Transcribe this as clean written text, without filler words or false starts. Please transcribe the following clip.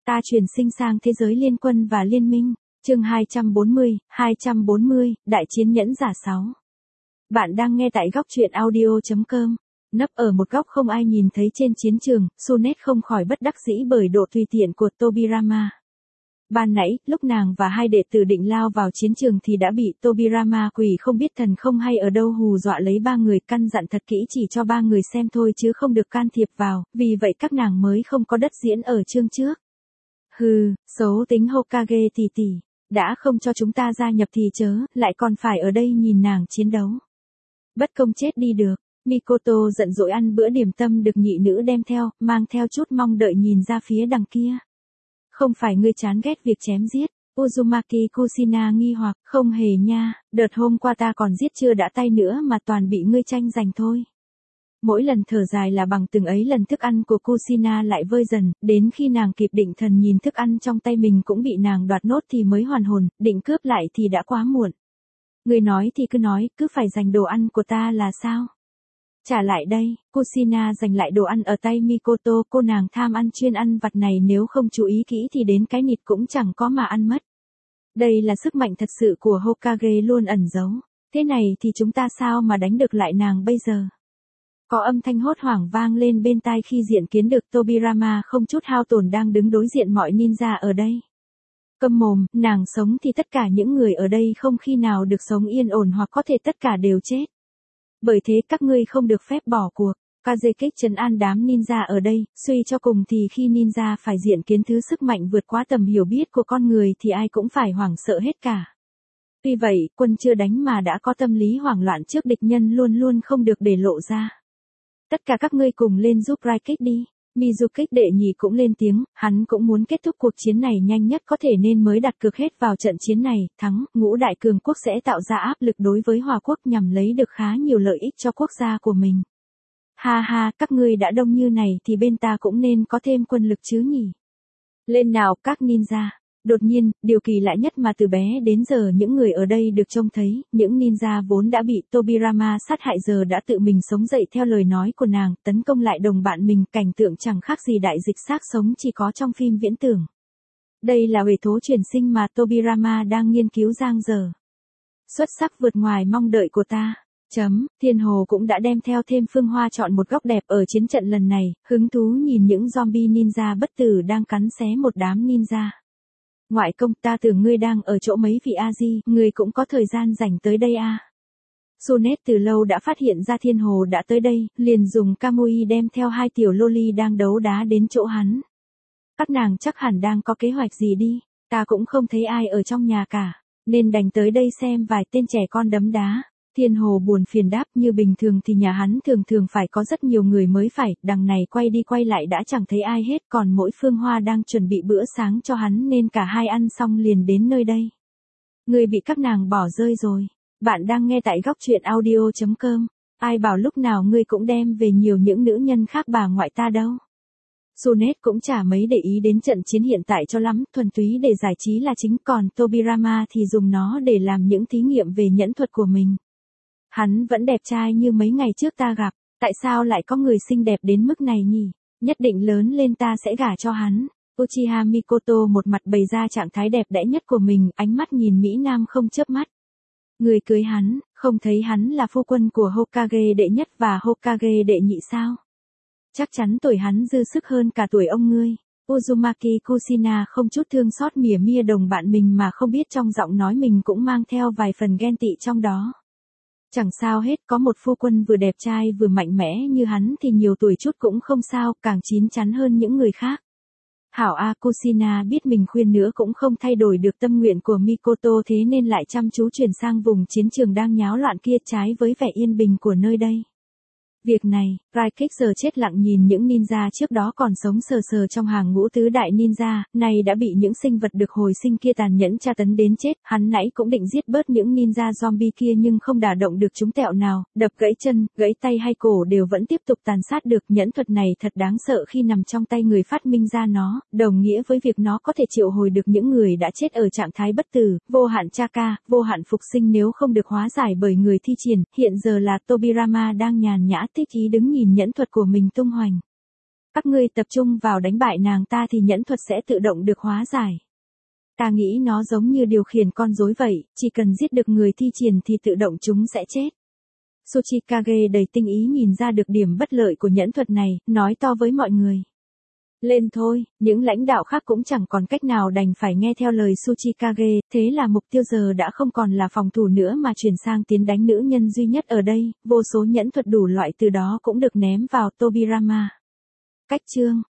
Ta chuyển sinh sang thế giới liên quân và liên minh. Chương 240, Đại chiến nhẫn giả 6. Bạn đang nghe tại góc truyện audio.com. Nấp ở một góc không ai nhìn thấy trên chiến trường, Sunnet không khỏi bất đắc dĩ bởi độ tùy tiện của Tobirama. Ban nãy, lúc nàng và hai đệ tử định lao vào chiến trường thì đã bị Tobirama quỷ không biết thần không hay ở đâu hù dọa lấy ba người, căn dặn thật kỹ chỉ cho ba người xem thôi chứ không được can thiệp vào, vì vậy các nàng mới không có đất diễn ở chương trước. Hừ, xấu tính Hokage tỷ tỷ, đã không cho chúng ta gia nhập thì chớ, lại còn phải ở đây nhìn nàng chiến đấu. Bất công chết đi được. Mikoto giận dỗi ăn bữa điểm tâm được nhị nữ đem theo, mang theo chút mong đợi nhìn ra phía đằng kia. Không phải ngươi chán ghét việc chém giết, Uzumaki Kushina nghi hoặc, không hề nha, đợt hôm qua ta còn giết chưa đã tay nữa mà toàn bị ngươi tranh giành thôi. Mỗi lần thở dài là bằng từng ấy lần thức ăn của Kushina lại vơi dần, đến khi nàng kịp định thần nhìn thức ăn trong tay mình cũng bị nàng đoạt nốt thì mới hoàn hồn, định cướp lại thì đã quá muộn. Ngươi nói thì cứ nói, cứ phải giành đồ ăn của ta là sao? Trả lại đây, Kushina giành lại đồ ăn ở tay Mikoto, cô nàng tham ăn chuyên ăn vặt này nếu không chú ý kỹ thì đến cái nịt cũng chẳng có mà ăn mất. Đây là sức mạnh thật sự của Hokage luôn ẩn giấu, thế này thì chúng ta sao mà đánh được lại nàng bây giờ? Có âm thanh hốt hoảng vang lên bên tai khi diện kiến được Tobirama không chút hao tổn đang đứng đối diện mọi ninja ở đây. Câm mồm, nàng sống thì tất cả những người ở đây không khi nào được sống yên ổn hoặc có thể tất cả đều chết. Bởi thế các ngươi không được phép bỏ cuộc. Kazekage trấn an đám ninja ở đây, suy cho cùng thì khi ninja phải diện kiến thứ sức mạnh vượt quá tầm hiểu biết của con người thì ai cũng phải hoảng sợ hết cả. Tuy vậy, quân chưa đánh mà đã có tâm lý hoảng loạn trước địch nhân luôn luôn không được để lộ ra. Tất cả các ngươi cùng lên giúp Raikage đi. Mizukage đệ nhị cũng lên tiếng, hắn cũng muốn kết thúc cuộc chiến này nhanh nhất có thể nên mới đặt cược hết vào trận chiến này, thắng, ngũ đại cường quốc sẽ tạo ra áp lực đối với Hòa quốc nhằm lấy được khá nhiều lợi ích cho quốc gia của mình. Ha ha, các ngươi đã đông như này thì bên ta cũng nên có thêm quân lực chứ nhỉ? Lên nào các ninja. Đột nhiên, điều kỳ lạ nhất mà từ bé đến giờ những người ở đây được trông thấy, những ninja vốn đã bị Tobirama sát hại giờ đã tự mình sống dậy theo lời nói của nàng, tấn công lại đồng bạn mình, cảnh tượng chẳng khác gì đại dịch xác sống chỉ có trong phim viễn tưởng. Đây là huệ thố chuyển sinh mà Tobirama đang nghiên cứu giang dở. Xuất sắc vượt ngoài mong đợi của ta. Thiên Hồ cũng đã đem theo thêm phương hoa chọn một góc đẹp ở chiến trận lần này, hứng thú nhìn những zombie ninja bất tử đang cắn xé một đám ninja. Ngoại công, ta tưởng ngươi đang ở chỗ mấy vị A-di, ngươi cũng có thời gian rảnh tới đây à? Sunnet từ lâu đã phát hiện ra Thiên Hồ đã tới đây, liền dùng Kamui đem theo hai tiểu loli đang đấu đá đến chỗ hắn. Các nàng chắc hẳn đang có kế hoạch gì đi, ta cũng không thấy ai ở trong nhà cả, nên đành tới đây xem vài tên trẻ con đấm đá. Thiên Hồ buồn phiền đáp, như bình thường thì nhà hắn thường phải có rất nhiều người mới phải, đằng này quay đi quay lại đã chẳng thấy ai hết, còn mỗi Phương Hoa đang chuẩn bị bữa sáng cho hắn nên cả hai ăn xong liền đến nơi đây. Người bị các nàng bỏ rơi rồi. Bạn đang nghe tại góc truyện audio.com. Ai bảo lúc nào ngươi cũng đem về nhiều những nữ nhân khác bà ngoại ta đâu. Sunnet cũng chả mấy để ý đến trận chiến hiện tại cho lắm, thuần túy để giải trí là chính, còn Tobirama thì dùng nó để làm những thí nghiệm về nhẫn thuật của mình. Hắn vẫn đẹp trai như mấy ngày trước ta gặp, tại sao lại có người xinh đẹp đến mức này nhỉ? Nhất định lớn lên ta sẽ gả cho hắn. Uchiha Mikoto một mặt bày ra trạng thái đẹp đẽ nhất của mình, ánh mắt nhìn Mỹ Nam không chớp mắt. Người cưới hắn, không thấy hắn là phu quân của Hokage đệ nhất và Hokage đệ nhị sao? Chắc chắn tuổi hắn dư sức hơn cả tuổi ông ngươi. Uzumaki Kushina không chút thương xót mỉa mia đồng bạn mình mà không biết trong giọng nói mình cũng mang theo vài phần ghen tị trong đó. Chẳng sao hết, có một phu quân vừa đẹp trai vừa mạnh mẽ như hắn thì nhiều tuổi chút cũng không sao, càng chín chắn hơn những người khác. Hảo A Kushina biết mình khuyên nữa cũng không thay đổi được tâm nguyện của Mikoto, thế nên lại chăm chú chuyển sang vùng chiến trường đang nháo loạn kia, trái với vẻ yên bình của nơi đây. Việc này, Raikage giờ chết lặng nhìn những ninja trước đó còn sống sờ sờ trong hàng ngũ tứ đại ninja, này đã bị những sinh vật được hồi sinh kia tàn nhẫn tra tấn đến chết, hắn nãy cũng định giết bớt những ninja zombie kia nhưng không đả động được chúng tẹo nào, đập gãy chân, gãy tay hay cổ đều vẫn tiếp tục tàn sát được. Nhẫn thuật này thật đáng sợ khi nằm trong tay người phát minh ra nó, đồng nghĩa với việc nó có thể triệu hồi được những người đã chết ở trạng thái bất tử, vô hạn chaka, vô hạn phục sinh nếu không được hóa giải bởi người thi triển. Hiện giờ là Tobirama đang nhàn nhã thích ý đứng nhìn nhẫn thuật của mình tung hoành. Các ngươi tập trung vào đánh bại nàng ta thì nhẫn thuật sẽ tự động được hóa giải. Ta nghĩ nó giống như điều khiển con rối vậy, chỉ cần giết được người thi triển thì tự động chúng sẽ chết. Tsuchikage đầy tinh ý nhìn ra được điểm bất lợi của nhẫn thuật này, nói to với mọi người. Lên thôi, những lãnh đạo khác cũng chẳng còn cách nào đành phải nghe theo lời Tsuchikage, thế là mục tiêu giờ đã không còn là phòng thủ nữa mà chuyển sang tiến đánh nữ nhân duy nhất ở đây, vô số nhẫn thuật đủ loại từ đó cũng được ném vào Tobirama. Cách chương